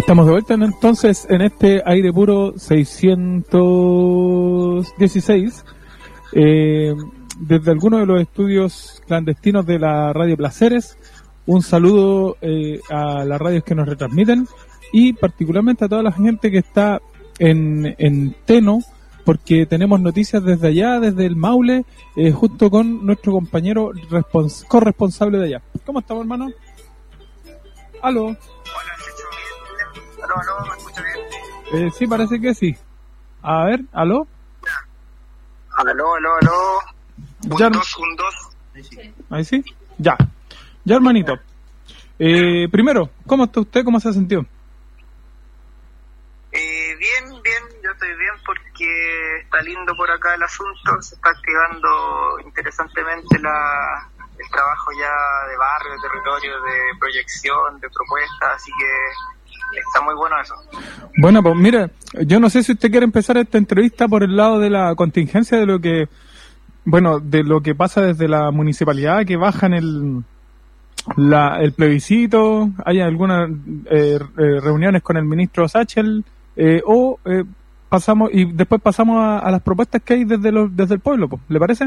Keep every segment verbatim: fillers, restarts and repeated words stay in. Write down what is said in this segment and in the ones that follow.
Estamos de vuelta entonces en este aire puro seiscientos dieciséis, eh, desde algunos de los estudios clandestinos de la Radio Placeres. Un saludo eh, a las radios que nos retransmiten y particularmente a toda la gente que está en, en Teno, porque tenemos noticias desde allá, desde el Maule, eh, junto con nuestro compañero respons- corresponsable de allá. ¿Cómo estamos, hermano? ¿Aló? Hola, ¿aló, aló? ¿Me escucha bien? Eh, sí, parece que sí. A ver, ¿aló? Aló, aló, aló. Un Ya, dos, un dos. ahí sí. Ya. Ya, hermanito. Eh, primero, ¿cómo está usted? ¿Cómo se ha sentido? Eh, bien, bien. Yo estoy bien porque está lindo por acá el asunto. Se está activando interesantemente la, el trabajo ya de barrio, de territorio, de proyección, de propuestas. Así que está muy bueno eso. Bueno, pues mira, yo no sé si usted quiere empezar esta entrevista por el lado de la contingencia, de lo que, bueno, de lo que pasa desde la municipalidad, que bajan el la, el plebiscito, hay algunas eh, eh, reuniones con el ministro Sachel, eh, o eh, pasamos y después pasamos a, a las propuestas que hay desde los desde el pueblo, pues, ¿le parece?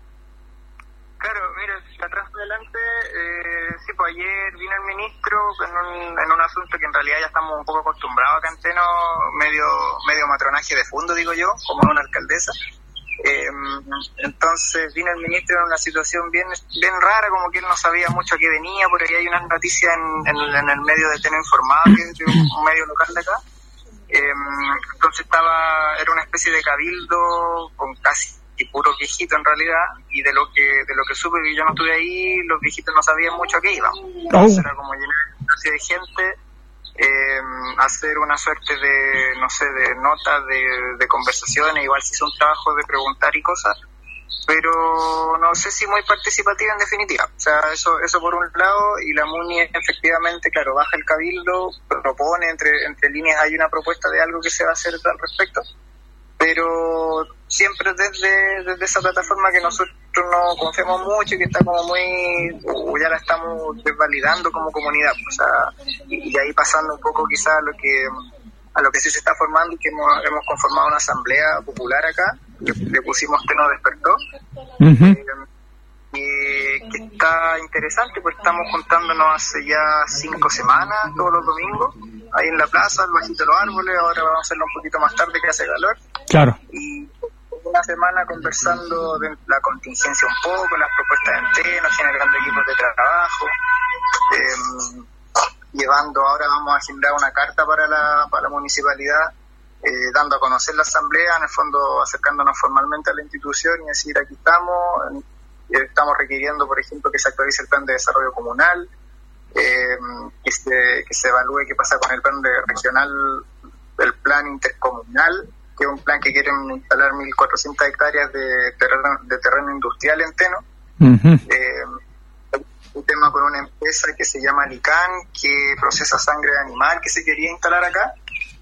Claro, mira, atrás adelante, eh, sí, pues ayer vino el ministro en un, en un asunto que en realidad ya estamos un poco acostumbrados acá en Teno, medio, medio matronaje de fondo, digo yo, como una alcaldesa. Eh, entonces vino el ministro en una situación bien bien rara, como que él no sabía mucho a qué venía. Por ahí hay una noticia en, en, en el medio de Teno Informado, que es un medio local de acá. Eh, entonces estaba, era una especie de cabildo con casi y puros viejitos en realidad, y de lo que de lo que supe, que yo no estuve ahí, los viejitos no sabían mucho a qué iban. Entonces oh. Era como llenar de gente, eh, hacer una suerte de, no sé, de notas, de, de conversaciones. Igual se hizo un trabajo de preguntar y cosas, pero no sé si muy participativa en definitiva. O sea, eso eso por un lado, y la MUNI efectivamente, claro, baja el cabildo, propone, entre entre líneas hay una propuesta de algo que se va a hacer al respecto, pero siempre desde, desde esa plataforma que nosotros no confiamos mucho y que está como muy, o ya la estamos desvalidando como comunidad, o sea, y, y ahí pasando un poco quizás a lo que a lo que sí se está formando, y que hemos, hemos conformado una asamblea popular acá, que le pusimos Teno Despertó, uh-huh. eh, y que está interesante, pues estamos juntándonos hace ya cinco semanas, todos los domingos, ahí en la plaza, bajito de los árboles. Ahora vamos a hacerlo un poquito más tarde, que hace calor. Claro. Y una semana conversando de la contingencia un poco, las propuestas en Teno, generando equipos de trabajo, eh, llevando, ahora vamos a generar una carta para la, para la municipalidad, eh, dando a conocer la asamblea, en el fondo acercándonos formalmente a la institución y decir, aquí estamos, eh, estamos requiriendo, por ejemplo, que se actualice el plan de desarrollo comunal, eh, que, se, que se evalúe qué pasa con el plan de regional, el plan intercomunal, que es un plan que quieren instalar mil cuatrocientas hectáreas de terreno, de terreno industrial en Teno. Uh-huh. Eh, un tema con una empresa que se llama Lican, que procesa sangre animal, que se quería instalar acá,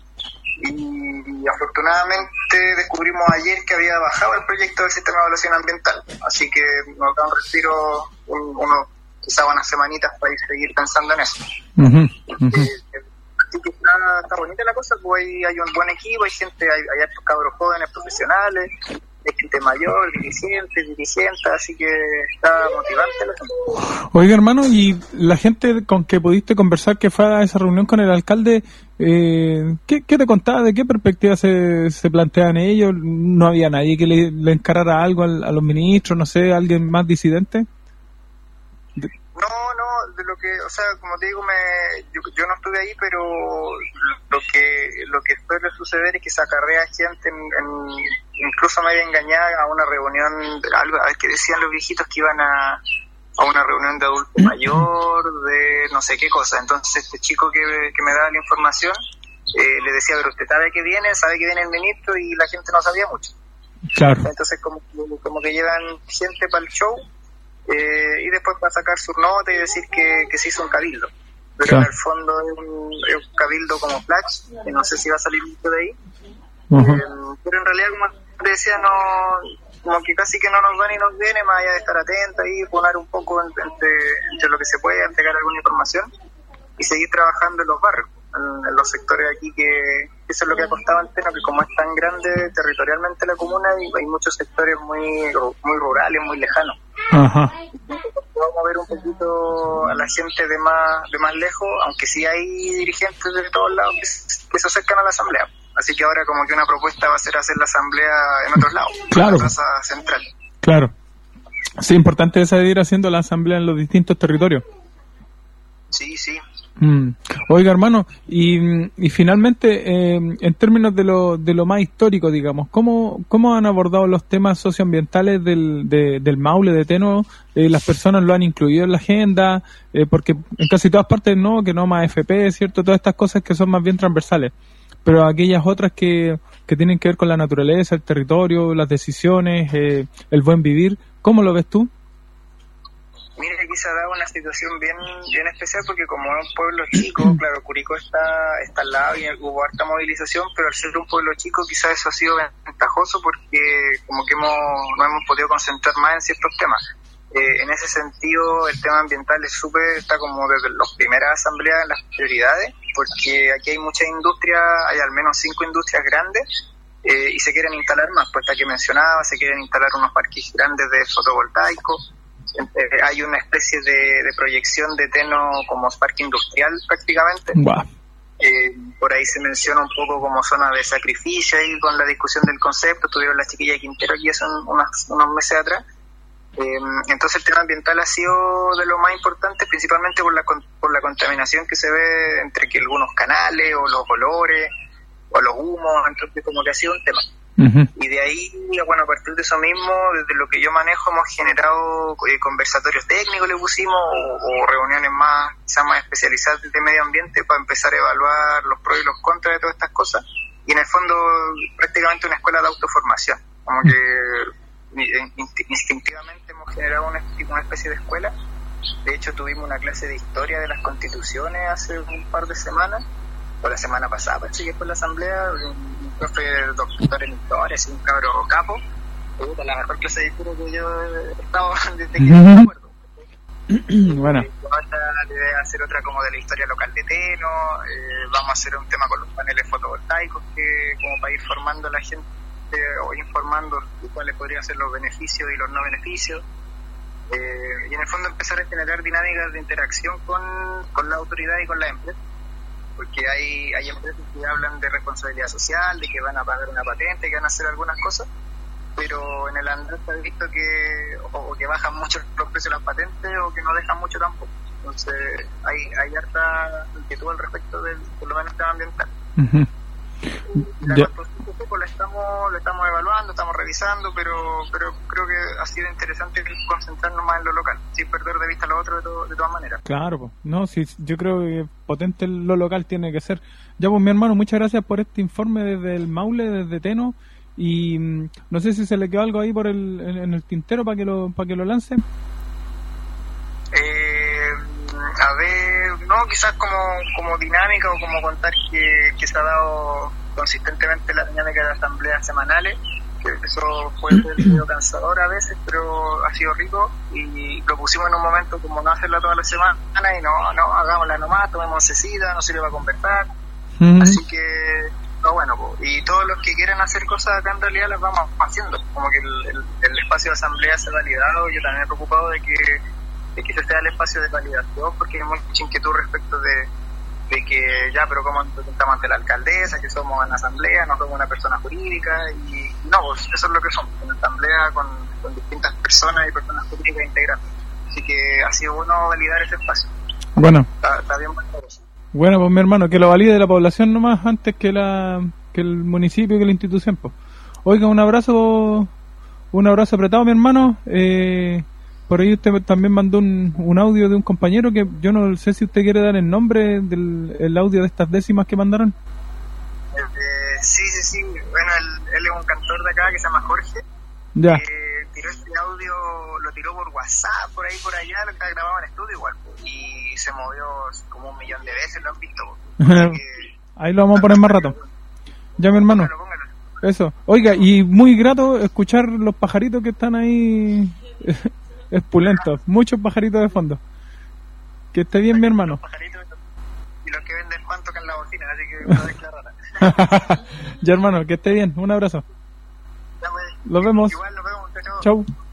y, y afortunadamente descubrimos ayer que había bajado el proyecto del sistema de evaluación ambiental, así que nos da un respiro, un, uno, quizá unas semanitas para ir seguir pensando en eso. Uh-huh. Uh-huh. Eh, así que está, está bonita la cosa, pues hay, hay un buen equipo, hay gente, hay, hay estos cabros jóvenes profesionales, hay gente mayor, dirigentes, dirigentes, así que está motivante la gente. Oiga, hermano, y la gente con que pudiste conversar, que fue a esa reunión con el alcalde, eh, ¿qué, ¿qué te contaba? ¿De qué perspectiva se, se plantean ellos? ¿No había nadie que le, le encarara algo a, a los ministros, no sé, alguien más disidente? De... No, no, de lo que, o sea, como te digo, me, yo, yo no estuve ahí, pero lo que lo que suele suceder es que se acarrea gente, en, en, incluso me había engañado a una reunión, algo, a ver qué decían los viejitos, que iban a, a una reunión de adulto mayor, de no sé qué cosa. Entonces este chico que, que me daba la información, eh, le decía, pero usted sabe que viene, sabe que viene el ministro, y la gente no sabía mucho. Claro. Entonces como, como que llevan gente para el show, Eh, y después para sacar su nota y decir que, que se hizo un cabildo, pero claro, en el fondo es un, es un cabildo como flash, que no sé si va a salir mucho de ahí. Uh-huh. eh, pero en realidad, como te decía, no, como que casi que no nos va ni nos viene, más allá de estar atenta y poner un poco entre, entre lo que se puede, entregar alguna información y seguir trabajando en los barrios. en, en los sectores aquí, que eso es lo que ha costado Anteno, que como es tan grande territorialmente la comuna, hay, hay muchos sectores muy muy rurales, muy lejanos. Ajá. Vamos a ver un poquito a la gente de más de más lejos, aunque sí hay dirigentes de todos lados que, que se acercan a la asamblea. Así que ahora como que una propuesta va a ser hacer la asamblea en otros lados, claro, en la plaza central. Claro. Sí, importante es ir haciendo la asamblea en los distintos territorios. Sí, sí. Mm. Oiga, hermano, y, y finalmente, eh, en términos de lo, de lo más histórico, digamos, ¿cómo, cómo han abordado los temas socioambientales del, de, del Maule, de Teno? Eh, ¿Las personas lo han incluido en la agenda? Eh, porque en casi todas partes no, que no más F P, ¿cierto? Todas estas cosas que son más bien transversales. Pero aquellas otras que, que tienen que ver con la naturaleza, el territorio, las decisiones, eh, el buen vivir, ¿cómo lo ves tú? Mira, aquí se ha dado una situación bien bien especial porque como es un pueblo chico, claro, Curicó está, está al lado y hubo harta movilización, pero al ser un pueblo chico quizás eso ha sido ventajoso porque como que hemos nos hemos podido concentrar más en ciertos temas. Eh, en ese sentido, el tema ambiental es súper, está como desde las primeras asambleas en las prioridades, porque aquí hay muchas industrias, hay al menos cinco industrias grandes, eh, y se quieren instalar más, pues esta que mencionaba, se quieren instalar unos parques grandes de fotovoltaicos. Eh, hay una especie de, de proyección de Teno como parque industrial prácticamente. Wow. Eh, por ahí se menciona un poco como zona de sacrificio ahí con la discusión del concepto, tuvieron la chiquilla de Quintero aquí hace unos, unos meses atrás. Eh, entonces el tema ambiental ha sido de lo más importante, principalmente por la, por la contaminación que se ve entre que algunos canales o los olores o los humos, entonces como que ha sido un tema. Uh-huh. Y de ahí, bueno, a partir de eso mismo, desde lo que yo manejo, hemos generado eh, conversatorios técnicos, le pusimos, o, o reuniones más, quizás más especializadas de medio ambiente para empezar a evaluar los pros y los contras de todas estas cosas. Y en el fondo, prácticamente una escuela de autoformación. Como que instintivamente hemos generado una, una especie de escuela. De hecho, tuvimos una clase de historia de las constituciones hace un par de semanas, o la semana pasada, parece que fue la asamblea. Un profe doctor en historia, así un cabro capo, eh, la mejor clase de historia que yo he estado desde que me acuerdo. Bueno. Vamos a hacer otra como de la historia local de Teno, eh, vamos a hacer un tema con los paneles fotovoltaicos, que como para ir formando a la gente o informando de cuáles podrían ser los beneficios y los no beneficios. Eh, y en el fondo empezar a generar dinámicas de interacción con, con la autoridad y con la empresa. Porque hay, hay empresas que hablan de responsabilidad social, de que van a pagar una patente, que van a hacer algunas cosas, pero en el andar se ha visto que o, o que bajan mucho los precios de las patentes o que no dejan mucho tampoco. Entonces hay, hay harta inquietud al respecto del, por lo menos, tema ambiental. Uh-huh. La yeah. La estamos, la estamos evaluando, estamos revisando, pero pero creo que ha sido interesante concentrarnos más en lo local, sin perder de vista lo otro de, to, de todas maneras. Claro, no, sí, yo creo que potente lo local tiene que ser. Ya pues, mi hermano, muchas gracias por este informe desde el Maule, desde Teno, y mmm, no sé si se le quedó algo ahí por el en, en el tintero para que lo para que lo lance. Eh, a ver, no, quizás como como dinámica o como contar que, que se ha dado consistentemente la dinámica de las asambleas semanales, que eso puede ser medio cansador a veces, pero ha sido rico y lo pusimos en un momento como no hacerla toda la semana y no, no, hagámosla nomás, tomemos oncecita, no sirve para conversar, uh-huh. Así que, no, bueno, pues, y todos los que quieran hacer cosas acá en realidad las vamos haciendo, como que el, el, el espacio de asamblea se ha validado, yo también me he preocupado de que, de que ese sea el espacio de validación, porque hay mucha inquietud respecto de de que ya, pero ¿cómo nos presentamos ante la alcaldesa? Que somos una asamblea, no somos una persona jurídica, y no, pues eso es lo que somos, una asamblea con, con distintas personas y personas jurídicas integrantes. Así que ha sido bueno validar ese espacio. Bueno. Está, está bien validado. Bueno, pues mi hermano, que lo valide la población nomás antes que la que el municipio, que la institución, pues. Oiga, un abrazo, un abrazo apretado, mi hermano. Eh... Por ahí usted también mandó un, un audio de un compañero que yo no sé si usted quiere dar el nombre del el audio de estas décimas que mandaron. Eh, sí, sí, sí. Bueno, él, él es un cantor de acá que se llama Jorge. Ya. Eh, tiró este audio, lo tiró por WhatsApp, por ahí, por allá, lo está grabado en estudio igual. Y se movió como un millón de veces, lo han visto. Que, ahí lo vamos a poner más rato. Ya, mi hermano. Póngalo, póngalo. Eso. Oiga, y muy grato escuchar los pajaritos que están ahí... Espulentos, muchos pajaritos de fondo. Que esté bien, mi hermano. Y los que venden pan tocan la bocina, así que una vez la rara. Ya hermano, que esté bien, un abrazo. Ya, pues, Los vemos. igual nos vemos, chao. Chau.